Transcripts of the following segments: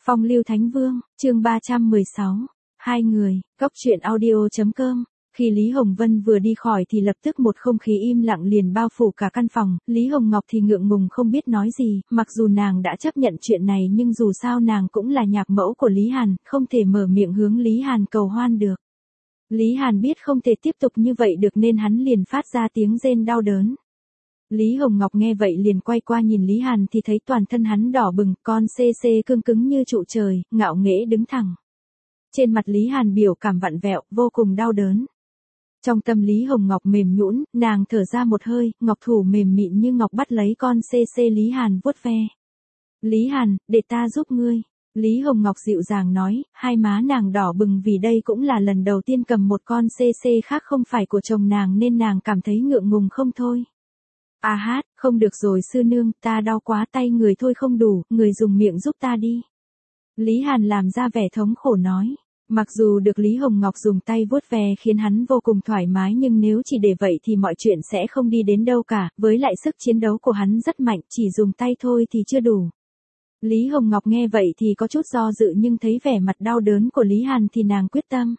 Phong lưu Thánh Vương, chương 316. Hai người, Cốc truyện audio.com. Khi Lý Hồng Vân vừa đi khỏi thì lập tức một không khí im lặng liền bao phủ cả căn phòng, Lý Hồng Ngọc thì ngượng ngùng không biết nói gì, mặc dù nàng đã chấp nhận chuyện này nhưng dù sao nàng cũng là nhạc mẫu của Lý Hàn, không thể mở miệng hướng Lý Hàn cầu hoan được. Lý Hàn biết không thể tiếp tục như vậy được nên hắn liền phát ra tiếng rên đau đớn. Lý Hồng Ngọc nghe vậy liền quay qua nhìn Lý Hàn thì thấy toàn thân hắn đỏ bừng, con CC cương cứng như trụ trời, ngạo nghễ đứng thẳng. Trên mặt Lý Hàn biểu cảm vặn vẹo, vô cùng đau đớn. Trong tâm Lý Hồng Ngọc mềm nhũn, nàng thở ra một hơi, ngọc thủ mềm mịn như ngọc bắt lấy con CC Lý Hàn vuốt ve. Lý Hàn, để ta giúp ngươi. Lý Hồng Ngọc dịu dàng nói, hai má nàng đỏ bừng vì đây cũng là lần đầu tiên cầm một con CC khác không phải của chồng nàng nên nàng cảm thấy ngượng ngùng không thôi. À hát, không được rồi sư nương, ta đau quá tay người thôi không đủ, người dùng miệng giúp ta đi. Lý Hàn làm ra vẻ thống khổ nói. Mặc dù được Lý Hồng Ngọc dùng tay vuốt ve khiến hắn vô cùng thoải mái nhưng nếu chỉ để vậy thì mọi chuyện sẽ không đi đến đâu cả, với lại sức chiến đấu của hắn rất mạnh, chỉ dùng tay thôi thì chưa đủ. Lý Hồng Ngọc nghe vậy thì có chút do dự nhưng thấy vẻ mặt đau đớn của Lý Hàn thì nàng quyết tâm.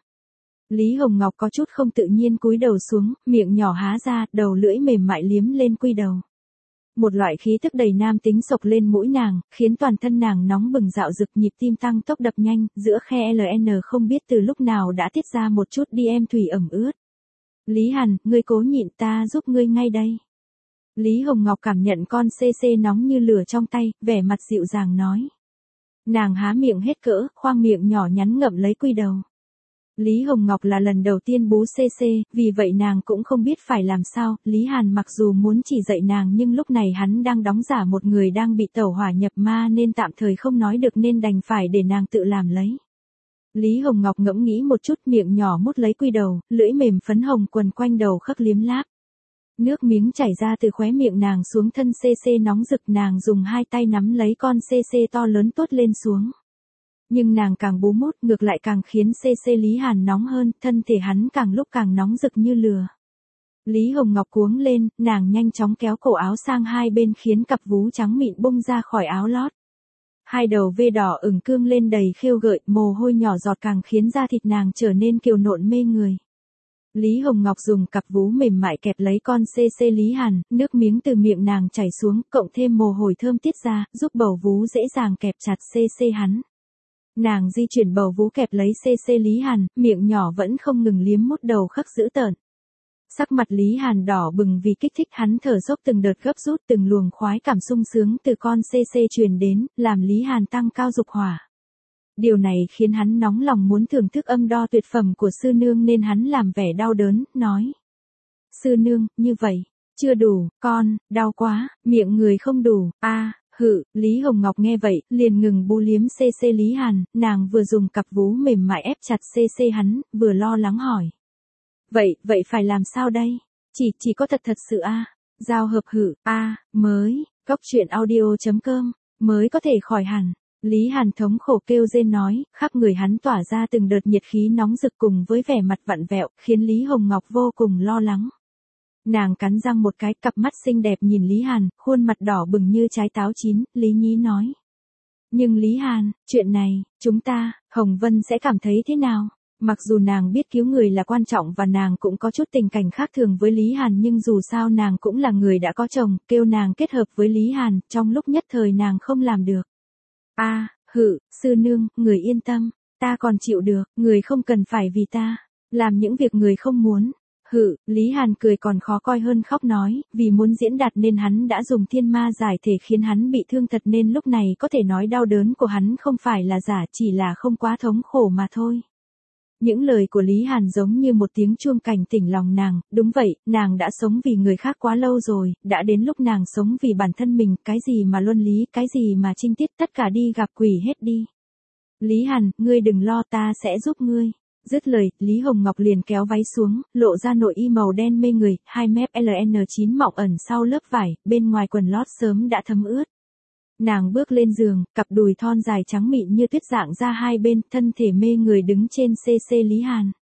Lý Hồng Ngọc có chút không tự nhiên cúi đầu xuống, miệng nhỏ há ra, đầu lưỡi mềm mại liếm lên quy đầu. Một loại khí tức đầy nam tính sộc lên mũi nàng, khiến toàn thân nàng nóng bừng dạo rực, nhịp tim tăng tốc đập nhanh, giữa khe LN không biết từ lúc nào đã tiết ra một chút đi em thủy ẩm ướt. Lý Hàn, ngươi cố nhịn, ta giúp ngươi ngay đây. Lý Hồng Ngọc cảm nhận con CC nóng như lửa trong tay, vẻ mặt dịu dàng nói. Nàng há miệng hết cỡ, khoang miệng nhỏ nhắn ngậm lấy quy đầu. Lý Hồng Ngọc là lần đầu tiên bú CC, vì vậy nàng cũng không biết phải làm sao, Lý Hàn mặc dù muốn chỉ dạy nàng nhưng lúc này hắn đang đóng giả một người đang bị tẩu hỏa nhập ma nên tạm thời không nói được nên đành phải để nàng tự làm lấy. Lý Hồng Ngọc ngẫm nghĩ một chút, miệng nhỏ mút lấy quy đầu, lưỡi mềm phấn hồng quần quanh đầu khắc liếm láp. Nước miếng chảy ra từ khóe miệng nàng xuống thân CC nóng rực, nàng dùng hai tay nắm lấy con CC to lớn tuốt lên xuống. Nhưng nàng càng bú mút ngược lại càng khiến CC Lý Hàn nóng hơn, thân thể hắn càng lúc càng nóng rực như lửa. Lý Hồng Ngọc cuống lên, nàng nhanh chóng kéo cổ áo sang hai bên khiến cặp vú trắng mịn bung ra khỏi áo lót. Hai đầu vê đỏ ửng cương lên đầy khêu gợi, mồ hôi nhỏ giọt càng khiến da thịt nàng trở nên kiều nộn mê người. Lý Hồng Ngọc dùng cặp vú mềm mại kẹp lấy con CC Lý Hàn, nước miếng từ miệng nàng chảy xuống, cộng thêm mồ hôi thơm tiết ra, giúp bầu vú dễ dàng kẹp chặt CC hắn. Nàng di chuyển bầu vú kẹp lấy CC Lý Hàn, miệng nhỏ vẫn không ngừng liếm mút đầu khắc dữ tợn. Sắc mặt Lý Hàn đỏ bừng vì kích thích, hắn thở dốc từng đợt gấp rút, từng luồng khoái cảm sung sướng từ con CC truyền đến, làm Lý Hàn tăng cao dục hỏa. Điều này khiến hắn nóng lòng muốn thưởng thức âm đo tuyệt phẩm của sư nương nên hắn làm vẻ đau đớn, nói. Sư nương, như vậy, chưa đủ, con, đau quá, miệng người không đủ, Lý Hồng Ngọc nghe vậy, liền ngừng bu liếm CC Lý Hàn, nàng vừa dùng cặp vú mềm mại ép chặt CC hắn, vừa lo lắng hỏi. Vậy phải làm sao đây? Chỉ có thật sự giao hợp mới, Cốc truyện audio.com, mới có thể khỏi hẳn. Lý Hàn thống khổ kêu rên nói, khắp người hắn tỏa ra từng đợt nhiệt khí nóng rực cùng với vẻ mặt vặn vẹo, khiến Lý Hồng Ngọc vô cùng lo lắng. Nàng cắn răng một cái, cặp mắt xinh đẹp nhìn Lý Hàn, khuôn mặt đỏ bừng như trái táo chín, Lý nhí nói. Nhưng Lý Hàn, chuyện này, chúng ta, Hồng Vân sẽ cảm thấy thế nào? Mặc dù nàng biết cứu người là quan trọng và nàng cũng có chút tình cảnh khác thường với Lý Hàn nhưng dù sao nàng cũng là người đã có chồng, kêu nàng kết hợp với Lý Hàn, trong lúc nhất thời nàng không làm được. Sư nương, người yên tâm, ta còn chịu được, người không cần phải vì ta, làm những việc người không muốn. Lý Hàn cười còn khó coi hơn khóc nói, vì muốn diễn đạt nên hắn đã dùng thiên ma giải thể khiến hắn bị thương thật nên lúc này có thể nói đau đớn của hắn không phải là giả, chỉ là không quá thống khổ mà thôi. Những lời của Lý Hàn giống như một tiếng chuông cảnh tỉnh lòng nàng, đúng vậy, nàng đã sống vì người khác quá lâu rồi, đã đến lúc nàng sống vì bản thân mình, cái gì mà luân lý, cái gì mà trinh tiết, tất cả đi gặp quỷ hết đi. Lý Hàn, ngươi đừng lo, ta sẽ giúp ngươi. Dứt lời, Lý Hồng Ngọc liền kéo váy xuống, lộ ra nội y màu đen mê người, hai mép LN9 mỏng ẩn sau lớp vải, bên ngoài quần lót sớm đã thấm ướt. Nàng bước lên giường, cặp đùi thon dài trắng mịn như tuyết dạng ra hai bên, thân thể mê người đứng trên CC Lý Hàn.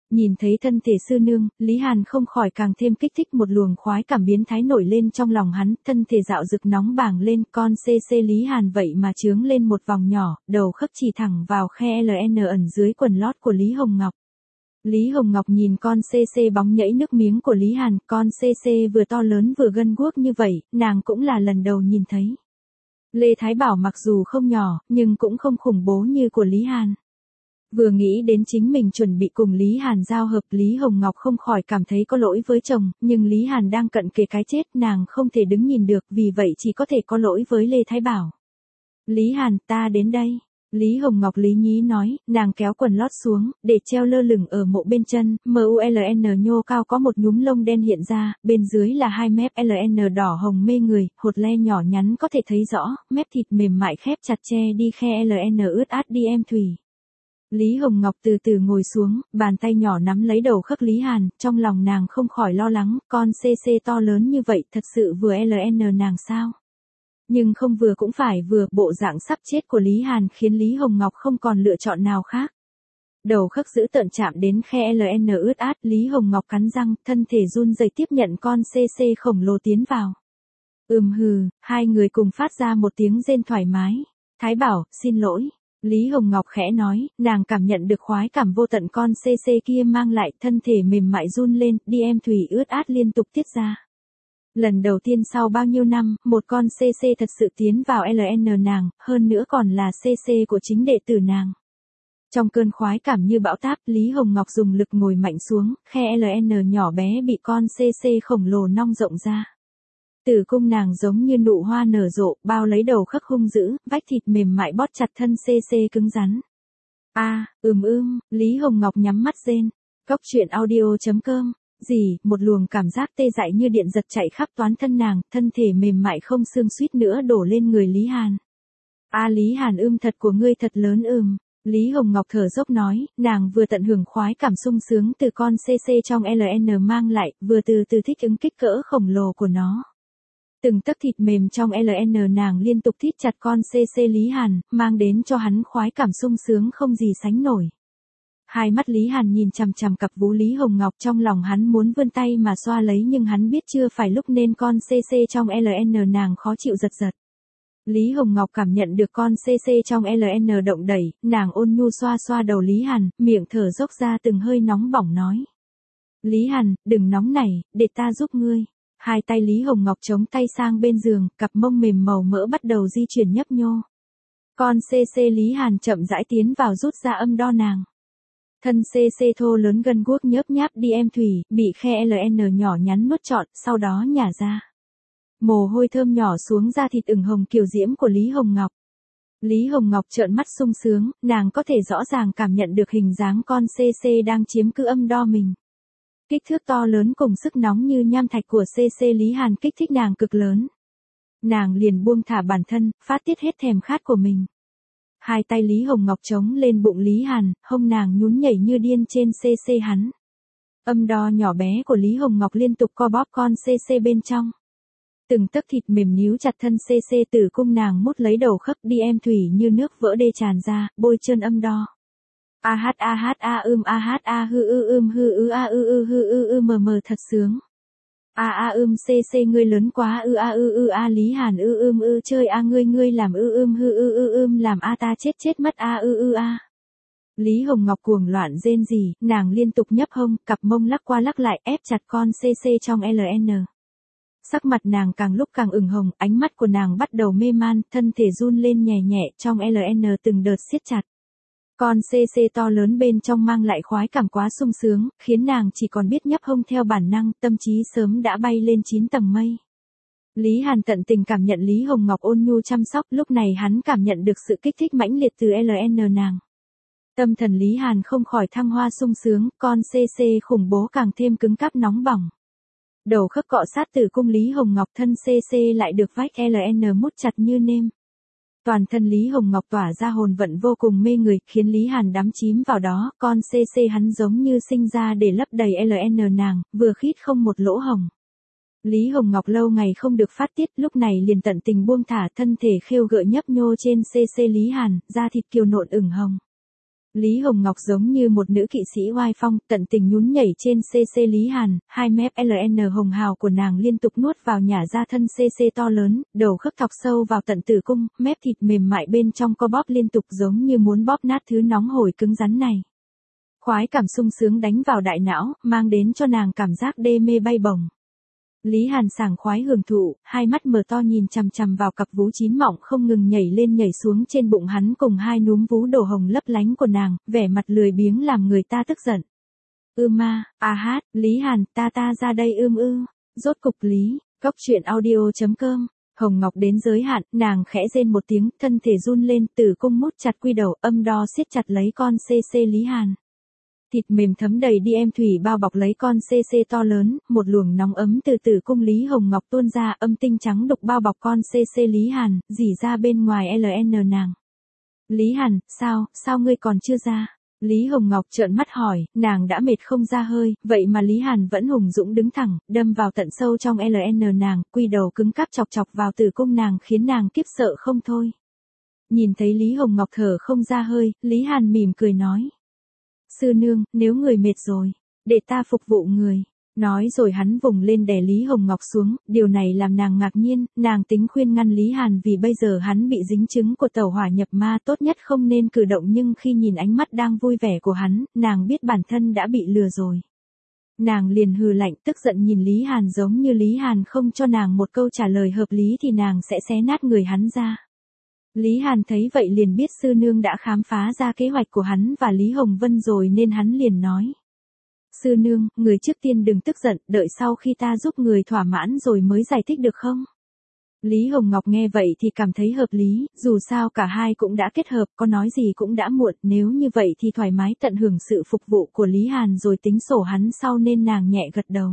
Nhìn thấy thân thể sư nương, Lý Hàn không khỏi càng thêm kích thích, một luồng khoái cảm biến thái nổi lên trong lòng hắn, thân thể dạo rực nóng bàng lên, con CC Lý Hàn vậy mà chướng lên một vòng nhỏ, đầu khớp chỉ thẳng vào khe LN ẩn dưới quần lót của Lý Hồng Ngọc. Lý Hồng Ngọc nhìn con CC bóng nhảy nước miếng của Lý Hàn, con CC vừa to lớn vừa gân guốc như vậy, nàng cũng là lần đầu nhìn thấy. Lê Thái Bảo mặc dù không nhỏ, nhưng cũng không khủng bố như của Lý Hàn. Vừa nghĩ đến chính mình chuẩn bị cùng Lý Hàn giao hợp, Lý Hồng Ngọc không khỏi cảm thấy có lỗi với chồng, nhưng Lý Hàn đang cận kề cái chết, nàng không thể đứng nhìn được, vì vậy chỉ có thể có lỗi với Lê Thái Bảo. Lý Hàn, ta đến đây. Lý Hồng Ngọc lý nhí nói, nàng kéo quần lót xuống, để treo lơ lửng ở mộ bên chân, MULN nhô cao có một nhúm lông đen hiện ra, bên dưới là hai mép LN đỏ hồng mê người, hột le nhỏ nhắn có thể thấy rõ, mép thịt mềm mại khép chặt che đi khe LN ướt át đi em thủy. Lý Hồng Ngọc từ từ ngồi xuống, bàn tay nhỏ nắm lấy đầu khớp Lý Hàn, trong lòng nàng không khỏi lo lắng, con CC to lớn như vậy thật sự vừa LN nàng sao? Nhưng không vừa cũng phải vừa, bộ dạng sắp chết của Lý Hàn khiến Lý Hồng Ngọc không còn lựa chọn nào khác. Đầu khớp giữ tợn chạm đến khe LN ướt át, Lý Hồng Ngọc cắn răng, thân thể run rẩy tiếp nhận con CC khổng lồ tiến vào. Hừ, hai người cùng phát ra một tiếng rên thoải mái. Thái Bảo, xin lỗi. Lý Hồng Ngọc khẽ nói, nàng cảm nhận được khoái cảm vô tận con CC kia mang lại, thân thể mềm mại run lên, đi em thủy ướt át liên tục tiết ra. Lần đầu tiên sau bao nhiêu năm, một con CC thật sự tiến vào LN nàng, hơn nữa còn là CC của chính đệ tử nàng. Trong cơn khoái cảm như bão táp, Lý Hồng Ngọc dùng lực ngồi mạnh xuống, khe LN nhỏ bé bị con CC khổng lồ nong rộng ra. Tử cung nàng giống như nụ hoa nở rộ, bao lấy đầu khớp hung dữ, vách thịt mềm mại bóp chặt thân CC cứng rắn. Lý Hồng Ngọc nhắm mắt rên. Cóc truyện audio.com. Một luồng cảm giác tê dại như điện giật chạy khắp toán thân nàng, thân thể mềm mại không xương suýt nữa đổ lên người Lý Hàn. Lý Hàn thật của ngươi thật lớn Lý Hồng Ngọc thở dốc nói, nàng vừa tận hưởng khoái cảm sung sướng từ con CC trong LN mang lại, vừa từ từ thích ứng kích cỡ khổng lồ của nó. Từng tấc thịt mềm trong LN nàng liên tục thít chặt con CC Lý Hàn, mang đến cho hắn khoái cảm sung sướng không gì sánh nổi. Hai mắt Lý Hàn nhìn chằm chằm cặp vú Lý Hồng Ngọc, trong lòng hắn muốn vươn tay mà xoa lấy nhưng hắn biết chưa phải lúc nên con CC trong LN nàng khó chịu giật giật. Lý Hồng Ngọc cảm nhận được con CC trong LN động đẩy, nàng ôn nhu xoa xoa đầu Lý Hàn, miệng thở dốc ra từng hơi nóng bỏng nói. Lý Hàn, đừng nóng nảy, để ta giúp ngươi. Hai tay Lý Hồng Ngọc chống tay sang bên giường, cặp mông mềm màu mỡ bắt đầu di chuyển nhấp nhô. Con CC Lý Hàn chậm rãi tiến vào rút ra âm đo nàng. Thân CC thô lớn gân guốc nhớp nháp đi em thủy, bị khe LN nhỏ nhắn nuốt trọn, sau đó nhả ra. Mồ hôi thơm nhỏ xuống da thịt ửng hồng kiều diễm của Lý Hồng Ngọc. Lý Hồng Ngọc trợn mắt sung sướng, nàng có thể rõ ràng cảm nhận được hình dáng con CC đang chiếm cứ âm đo mình. Kích thước to lớn cùng sức nóng như nham thạch của CC Lý Hàn kích thích nàng cực lớn. Nàng liền buông thả bản thân, phát tiết hết thèm khát của mình. Hai tay Lý Hồng Ngọc chống lên bụng Lý Hàn, hông nàng nhún nhảy như điên trên CC hắn. Âm đo nhỏ bé của Lý Hồng Ngọc liên tục co bóp con CC bên trong. Từng tấc thịt mềm níu chặt thân CC, tử cung nàng mút lấy đầu khớp đi em thủy như nước vỡ đê tràn ra, bôi trơn âm đo. Mờ thật sướng. CC ngươi lớn quá Lý Hàn chơi ngươi làm làm ta chết mất Lý Hồng Ngọc cuồng loạn rên rỉ, nàng liên tục nhấp hông, cặp mông lắc qua lắc lại ép chặt con CC trong LN. Sắc mặt nàng càng lúc càng ửng hồng, ánh mắt của nàng bắt đầu mê man, thân thể run lên nhẹ nhẹ trong LN từng đợt siết chặt. Con CC to lớn bên trong mang lại khoái cảm quá sung sướng, khiến nàng chỉ còn biết nhấp hông theo bản năng, tâm trí sớm đã bay lên 9 tầng mây. Lý Hàn tận tình cảm nhận Lý Hồng Ngọc ôn nhu chăm sóc, lúc này hắn cảm nhận được sự kích thích mãnh liệt từ LN nàng. Tâm thần Lý Hàn không khỏi thăng hoa sung sướng, con CC khủng bố càng thêm cứng cáp nóng bỏng. Đầu khớp cọ sát tử cung Lý Hồng Ngọc, thân CC lại được vách LN mút chặt như nêm. Toàn thân Lý Hồng Ngọc tỏa ra hồn vận vô cùng mê người, khiến Lý Hàn đắm chím vào đó, con CC hắn giống như sinh ra để lấp đầy LN nàng, vừa khít không một lỗ hổng. Lý Hồng Ngọc lâu ngày không được phát tiết, lúc này liền tận tình buông thả, thân thể khêu gợi nhấp nhô trên CC Lý Hàn, da thịt kiều nộn ửng hồng. Lý Hồng Ngọc giống như một nữ kỵ sĩ oai phong, tận tình nhún nhảy trên CC Lý Hàn, hai mép LN hồng hào của nàng liên tục nuốt vào nhả ra thân CC to lớn, đầu khớp thọc sâu vào tận tử cung, mép thịt mềm mại bên trong co bóp liên tục giống như muốn bóp nát thứ nóng hổi cứng rắn này. Khoái cảm sung sướng đánh vào đại não, mang đến cho nàng cảm giác đê mê bay bổng. Lý Hàn sảng khoái hưởng thụ, hai mắt mở to nhìn chằm chằm vào cặp vú chín mọng không ngừng nhảy lên nhảy xuống trên bụng hắn cùng hai núm vú đổ hồng lấp lánh của nàng, vẻ mặt lười biếng làm người ta tức giận. Ma, hát, Lý Hàn, ta ra đây Rốt cục Lý, Cóc Truyện Audio.com. Hồng Ngọc đến giới hạn, nàng khẽ rên một tiếng, thân thể run lên, tử cung mút chặt quy đầu, âm đo siết chặt lấy con CC Lý Hàn. Thịt mềm thấm đầy đi em thủy bao bọc lấy con CC to lớn, một luồng nóng ấm từ tử cung Lý Hồng Ngọc tuôn ra, âm tinh trắng đục bao bọc con CC Lý Hàn, rỉ ra bên ngoài LN nàng. Lý Hàn, sao ngươi còn chưa ra? Lý Hồng Ngọc trợn mắt hỏi, nàng đã mệt không ra hơi, vậy mà Lý Hàn vẫn hùng dũng đứng thẳng, đâm vào tận sâu trong LN nàng, quy đầu cứng cáp chọc chọc vào tử cung nàng khiến nàng kiếp sợ không thôi. Nhìn thấy Lý Hồng Ngọc thở không ra hơi, Lý Hàn mỉm cười nói. Sư nương, nếu người mệt rồi, để ta phục vụ người. Nói rồi hắn vùng lên đè Lý Hồng Ngọc xuống, điều này làm nàng ngạc nhiên, nàng tính khuyên ngăn Lý Hàn vì bây giờ hắn bị dính chứng của tẩu hỏa nhập ma, tốt nhất không nên cử động, nhưng khi nhìn ánh mắt đang vui vẻ của hắn, nàng biết bản thân đã bị lừa rồi. Nàng liền hừ lạnh tức giận nhìn Lý Hàn, giống như Lý Hàn không cho nàng một câu trả lời hợp lý thì nàng sẽ xé nát người hắn ra. Lý Hàn thấy vậy liền biết sư nương đã khám phá ra kế hoạch của hắn và Lý Hồng Vân rồi nên hắn liền nói. Sư nương, người trước tiên đừng tức giận, đợi sau khi ta giúp người thỏa mãn rồi mới giải thích được không? Lý Hồng Ngọc nghe vậy thì cảm thấy hợp lý, dù sao cả hai cũng đã kết hợp, có nói gì cũng đã muộn, nếu như vậy thì thoải mái tận hưởng sự phục vụ của Lý Hàn rồi tính sổ hắn sau nên nàng nhẹ gật đầu.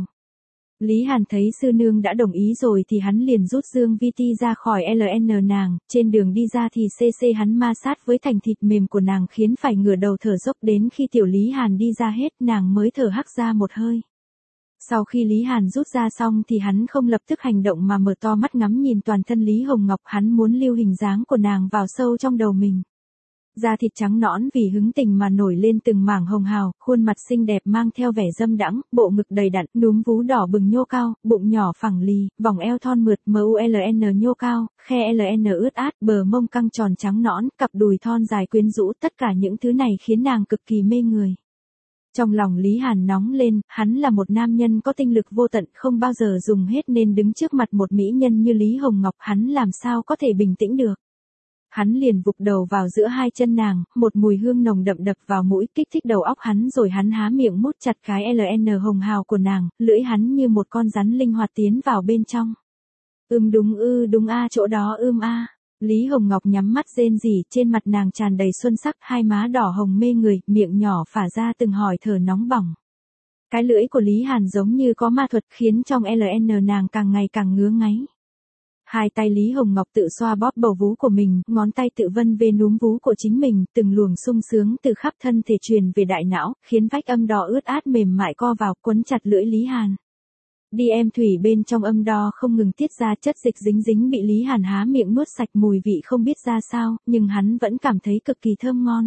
Lý Hàn thấy sư nương đã đồng ý rồi thì hắn liền rút dương VT ra khỏi LN nàng, trên đường đi ra thì CC hắn ma sát với thành thịt mềm của nàng khiến phải ngửa đầu thở dốc, đến khi tiểu Lý Hàn đi ra hết nàng mới thở hắt ra một hơi. Sau khi Lý Hàn rút ra xong thì hắn không lập tức hành động mà mở to mắt ngắm nhìn toàn thân Lý Hồng Ngọc, hắn muốn lưu hình dáng của nàng vào sâu trong đầu mình. Da thịt trắng nõn vì hứng tình mà nổi lên từng mảng hồng hào, khuôn mặt xinh đẹp mang theo vẻ dâm đãng, bộ ngực đầy đặn, núm vú đỏ bừng nhô cao, bụng nhỏ phẳng lì, vòng eo thon mượt, MULN nhô cao, khe LN ướt át, bờ mông căng tròn trắng nõn, cặp đùi thon dài quyến rũ, tất cả những thứ này khiến nàng cực kỳ mê người. Trong lòng Lý Hàn nóng lên, hắn là một nam nhân có tinh lực vô tận, không bao giờ dùng hết nên đứng trước mặt một mỹ nhân như Lý Hồng Ngọc hắn làm sao có thể bình tĩnh được. Hắn liền vụt đầu vào giữa hai chân nàng, một mùi hương nồng đậm đập vào mũi kích thích đầu óc hắn rồi hắn há miệng mút chặt cái LN hồng hào của nàng, lưỡi hắn như một con rắn linh hoạt tiến vào bên trong. Đúng chỗ đó a. Lý Hồng Ngọc nhắm mắt rên rỉ, trên mặt nàng tràn đầy xuân sắc, hai má đỏ hồng mê người, miệng nhỏ phả ra từng hồi thở nóng bỏng. Cái lưỡi của Lý Hàn giống như có ma thuật khiến trong LN nàng càng ngày càng ngứa ngáy. Hai tay Lý Hồng Ngọc tự xoa bóp bầu vú của mình, ngón tay tự vân về núm vú của chính mình, từng luồng sung sướng từ khắp thân thể truyền về đại não, khiến vách âm đo ướt át mềm mại co vào, quấn chặt lưỡi Lý Hàn. Đi em thủy bên trong âm đo không ngừng tiết ra chất dịch dính dính bị Lý Hàn há miệng nuốt sạch, mùi vị không biết ra sao, nhưng hắn vẫn cảm thấy cực kỳ thơm ngon.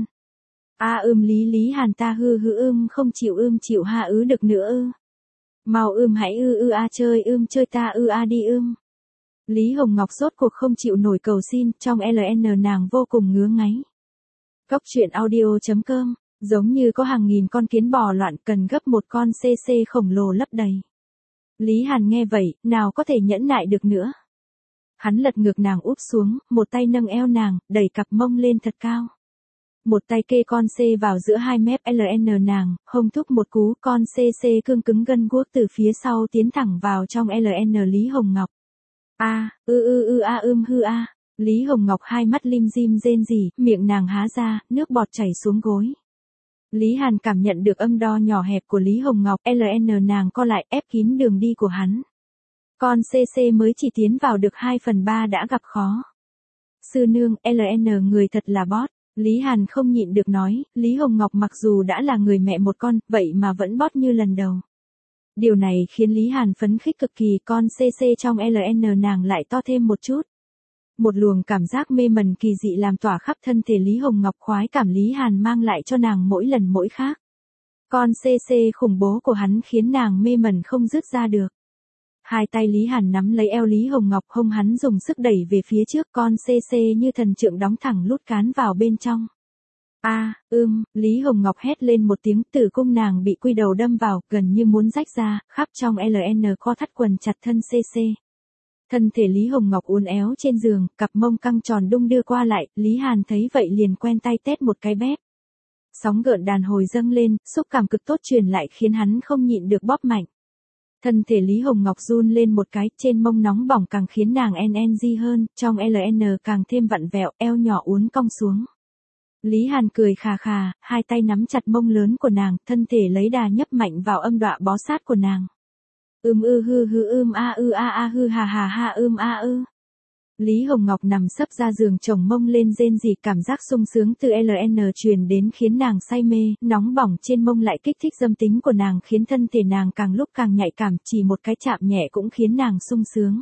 Lý Hàn ta hư không chịu ha được nữa Mau hãy chơi ta đi Lý Hồng Ngọc rốt cuộc không chịu nổi cầu xin, trong LN nàng vô cùng ngứa ngáy. Cóc Truyện Audio.com, giống như có hàng nghìn con kiến bò loạn cần gấp một con CC khổng lồ lấp đầy. Lý Hàn nghe vậy, nào có thể nhẫn nại được nữa. Hắn lật ngược nàng úp xuống, một tay nâng eo nàng, đẩy cặp mông lên thật cao. Một tay kê con C vào giữa hai mép LN nàng, hông thúc một cú, con CC cương cứng gân guốc từ phía sau tiến thẳng vào trong LN Lý Hồng Ngọc. Lý Hồng Ngọc hai mắt lim dim rên rỉ, miệng nàng há ra, nước bọt chảy xuống gối. Lý Hàn cảm nhận được âm đo nhỏ hẹp của Lý Hồng Ngọc, LN nàng co lại ép kín đường đi của hắn. Con CC mới chỉ tiến vào được 2/3 đã gặp khó. Sư nương, LN người thật là bót. Lý Hàn không nhịn được nói, Lý Hồng Ngọc mặc dù đã là người mẹ một con, vậy mà vẫn bót như lần đầu. Điều này khiến Lý Hàn phấn khích cực kỳ, con CC trong LN nàng lại to thêm một chút. Một luồng cảm giác mê mẩn kỳ dị làm tỏa khắp thân thể Lý Hồng Ngọc, khoái cảm Lý Hàn mang lại cho nàng mỗi lần mỗi khác. Con CC khủng bố của hắn khiến nàng mê mẩn không dứt ra được. Hai tay Lý Hàn nắm lấy eo Lý Hồng Ngọc, hông hắn dùng sức đẩy về phía trước, con CC như thần trượng đóng thẳng lút cán vào bên trong. Lý Hồng Ngọc hét lên một tiếng, tử cung nàng bị quy đầu đâm vào, gần như muốn rách ra, khắp trong LN co thắt quần chặt thân CC. Thân thể Lý Hồng Ngọc uốn éo trên giường, cặp mông căng tròn đung đưa qua lại, Lý Hàn thấy vậy liền quen tay tét một cái bép. Sóng gợn đàn hồi dâng lên, xúc cảm cực tốt truyền lại khiến hắn không nhịn được bóp mạnh. Thân thể Lý Hồng Ngọc run lên một cái, trên mông nóng bỏng càng khiến nàng NNG hơn, trong LN càng thêm vặn vẹo, eo nhỏ uốn cong xuống. Lý Hàn cười khà khà, hai tay nắm chặt mông lớn của nàng, thân thể lấy đà nhấp mạnh vào âm đọa bó sát của nàng. Ha ha ha Lý Hồng Ngọc nằm sấp ra giường chồng mông lên rên rỉ, cảm giác sung sướng từ LN truyền đến khiến nàng say mê, nóng bỏng trên mông lại kích thích dâm tính của nàng khiến thân thể nàng càng lúc càng nhạy cảm, chỉ một cái chạm nhẹ cũng khiến nàng sung sướng.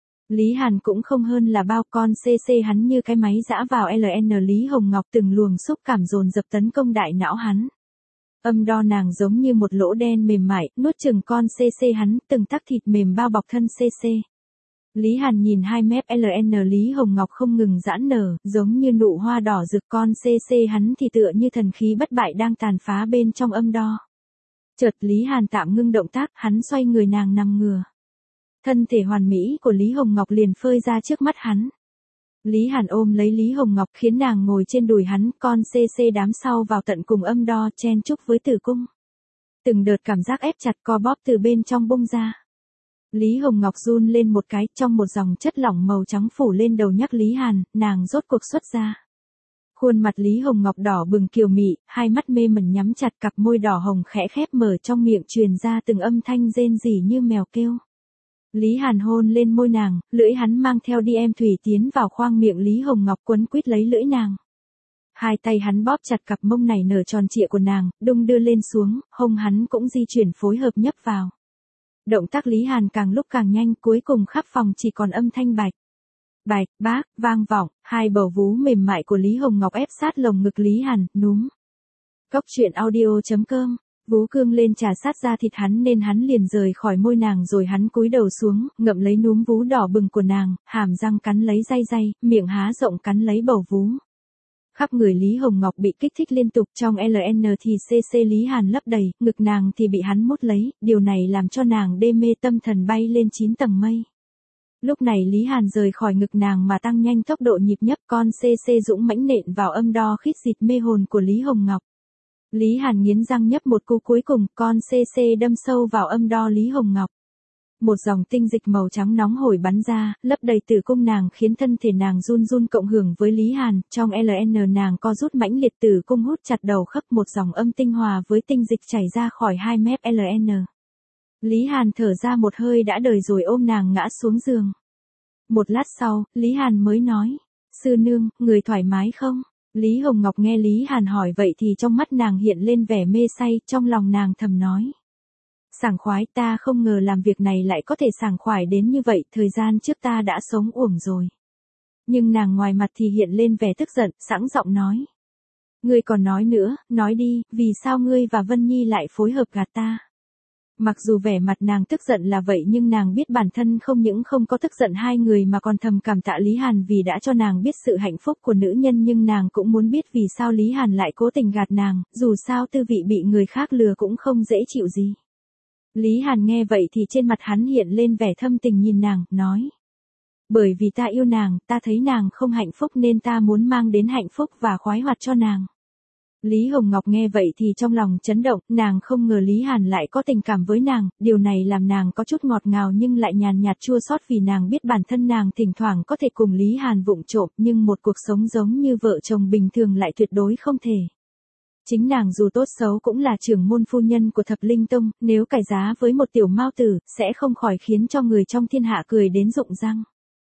Lý Hàn cũng không hơn là bao, con CC hắn như cái máy giã vào LN Lý Hồng Ngọc, từng luồng xúc cảm dồn dập tấn công đại não hắn. Âm đo nàng giống như một lỗ đen mềm mại, nuốt chừng con CC hắn, từng tắc thịt mềm bao bọc thân CC. Lý Hàn nhìn hai mép LN Lý Hồng Ngọc không ngừng giãn nở, giống như nụ hoa đỏ rực, con CC hắn thì tựa như thần khí bất bại đang tàn phá bên trong âm đo. Chợt Lý Hàn tạm ngưng động tác, hắn xoay người nàng nằm ngửa. Thân thể hoàn mỹ của Lý Hồng Ngọc liền phơi ra trước mắt hắn. Lý Hàn ôm lấy Lý Hồng Ngọc khiến nàng ngồi trên đùi hắn, con CC đám sau vào tận cùng âm đo chen chúc với tử cung. Từng đợt cảm giác ép chặt co bóp từ bên trong bung ra. Lý Hồng Ngọc run lên một cái, trong một dòng chất lỏng màu trắng phủ lên đầu nhắc Lý Hàn, nàng rốt cuộc xuất ra. Khuôn mặt Lý Hồng Ngọc đỏ bừng kiều mị, hai mắt mê mẩn nhắm chặt, cặp môi đỏ hồng khẽ khép mở, trong miệng truyền ra từng âm thanh rên rỉ như mèo kêu. Lý Hàn hôn lên môi nàng, lưỡi hắn mang theo đi em thủy tiến vào khoang miệng Lý Hồng Ngọc, quấn quýt lấy lưỡi nàng. Hai tay hắn bóp chặt cặp mông này nở tròn trịa của nàng, đung đưa lên xuống, hông hắn cũng di chuyển phối hợp nhấp vào. Động tác Lý Hàn càng lúc càng nhanh, cuối cùng khắp phòng chỉ còn âm thanh bạch, bác, vang vọng, hai bầu vú mềm mại của Lý Hồng Ngọc ép sát lồng ngực Lý Hàn, núm. Cốc truyện audio.com, vú cương lên trà sát ra thịt hắn nên hắn liền rời khỏi môi nàng rồi hắn cúi đầu xuống, ngậm lấy núm vú đỏ bừng của nàng, hàm răng cắn lấy day, miệng há rộng cắn lấy bầu vú. Khắp người Lý Hồng Ngọc bị kích thích liên tục, trong LN thì CC Lý Hàn lấp đầy, ngực nàng thì bị hắn mút lấy, điều này làm cho nàng đê mê tâm thần bay lên 9 tầng mây. Lúc này Lý Hàn rời khỏi ngực nàng mà tăng nhanh tốc độ nhịp nhấp, con CC dũng mãnh nện vào âm đo khít dịt mê hồn của Lý Hồng Ngọc. Lý Hàn nghiến răng nhấp một cú cuối cùng, con CC đâm sâu vào âm đo Lý Hồng Ngọc. Một dòng tinh dịch màu trắng nóng hổi bắn ra, lấp đầy tử cung nàng khiến thân thể nàng run run cộng hưởng với Lý Hàn, trong LN nàng co rút mãnh liệt, tử cung hút chặt đầu khớp, một dòng âm tinh hòa với tinh dịch chảy ra khỏi hai mép LN. Lý Hàn thở ra một hơi đã đời rồi ôm nàng ngã xuống giường. Một lát sau, Lý Hàn mới nói, sư nương, người thoải mái không? Lý Hồng Ngọc nghe Lý Hàn hỏi vậy thì trong mắt nàng hiện lên vẻ mê say, trong lòng nàng thầm nói. Sảng khoái, ta không ngờ làm việc này lại có thể sảng khoái đến như vậy, thời gian trước ta đã sống uổng rồi. Nhưng nàng ngoài mặt thì hiện lên vẻ tức giận, sẵn giọng nói. Ngươi còn nói nữa, nói đi, vì sao ngươi và Vân Nhi lại phối hợp gạt ta? Mặc dù vẻ mặt nàng tức giận là vậy nhưng nàng biết bản thân không những không có tức giận hai người mà còn thầm cảm tạ Lý Hàn vì đã cho nàng biết sự hạnh phúc của nữ nhân, nhưng nàng cũng muốn biết vì sao Lý Hàn lại cố tình gạt nàng, dù sao tư vị bị người khác lừa cũng không dễ chịu gì. Lý Hàn nghe vậy thì trên mặt hắn hiện lên vẻ thâm tình nhìn nàng, nói. Bởi vì ta yêu nàng, ta thấy nàng không hạnh phúc nên ta muốn mang đến hạnh phúc và khoái hoạt cho nàng. Lý Hồng Ngọc nghe vậy thì trong lòng chấn động, nàng không ngờ Lý Hàn lại có tình cảm với nàng, điều này làm nàng có chút ngọt ngào nhưng lại nhàn nhạt chua xót vì nàng biết bản thân nàng thỉnh thoảng có thể cùng Lý Hàn vụng trộm nhưng một cuộc sống giống như vợ chồng bình thường lại tuyệt đối không thể. Chính nàng dù tốt xấu cũng là trưởng môn phu nhân của Thập Linh Tông, nếu cải giá với một tiểu mao tử, sẽ không khỏi khiến cho người trong thiên hạ cười đến rụng răng.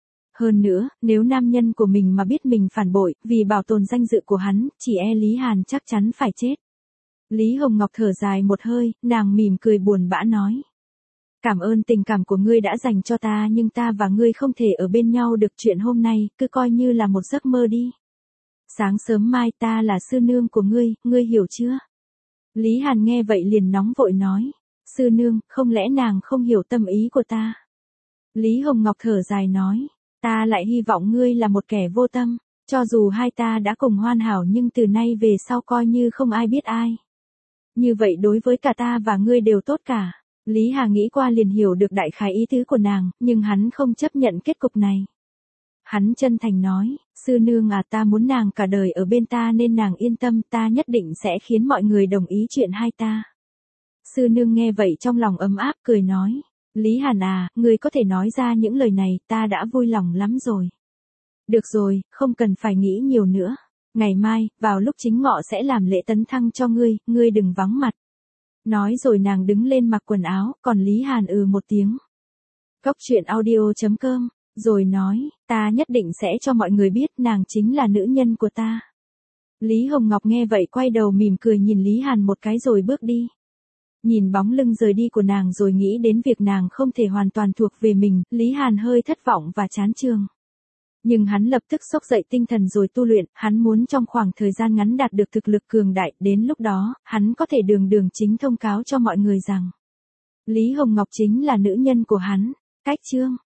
Hơn nữa, nếu nam nhân của mình mà biết mình phản bội, vì bảo tồn danh dự của hắn, chỉ e Lý Hàn chắc chắn phải chết. Lý Hồng Ngọc thở dài một hơi, nàng mỉm cười buồn bã nói. Cảm ơn tình cảm của ngươi đã dành cho ta nhưng ta và ngươi không thể ở bên nhau được, chuyện hôm nay cứ coi như là một giấc mơ đi. Sáng sớm mai ta là sư nương của ngươi, ngươi hiểu chưa? Lý Hàn nghe vậy liền nóng vội nói. Sư nương, không lẽ nàng không hiểu tâm ý của ta? Lý Hồng Ngọc thở dài nói. Ta lại hy vọng ngươi là một kẻ vô tâm, cho dù hai ta đã cùng hoàn hảo nhưng từ nay về sau coi như không ai biết ai. Như vậy đối với cả ta và ngươi đều tốt cả. Lý Hà nghĩ qua liền hiểu được đại khái ý tứ của nàng, nhưng hắn không chấp nhận kết cục này. Hắn chân thành nói, sư nương à, ta muốn nàng cả đời ở bên ta nên nàng yên tâm, ta nhất định sẽ khiến mọi người đồng ý chuyện hai ta. Sư nương nghe vậy trong lòng ấm áp cười nói, Lý Hàn à, ngươi có thể nói ra những lời này, ta đã vui lòng lắm rồi. Được rồi, không cần phải nghĩ nhiều nữa. Ngày mai, vào lúc chính ngọ sẽ làm lễ tấn thăng cho ngươi đừng vắng mặt. Nói rồi nàng đứng lên mặc quần áo, còn Lý Hàn một tiếng. Cốc truyện audio.com, rồi nói, ta nhất định sẽ cho mọi người biết nàng chính là nữ nhân của ta. Lý Hồng Ngọc nghe vậy quay đầu mỉm cười nhìn Lý Hàn một cái rồi bước đi. Nhìn bóng lưng rời đi của nàng rồi nghĩ đến việc nàng không thể hoàn toàn thuộc về mình, Lý Hàn hơi thất vọng và chán chường. Nhưng hắn lập tức xốc dậy tinh thần rồi tu luyện, hắn muốn trong khoảng thời gian ngắn đạt được thực lực cường đại, đến lúc đó, hắn có thể đường chính thông cáo cho mọi người rằng Lý Hồng Ngọc chính là nữ nhân của hắn. Cách chương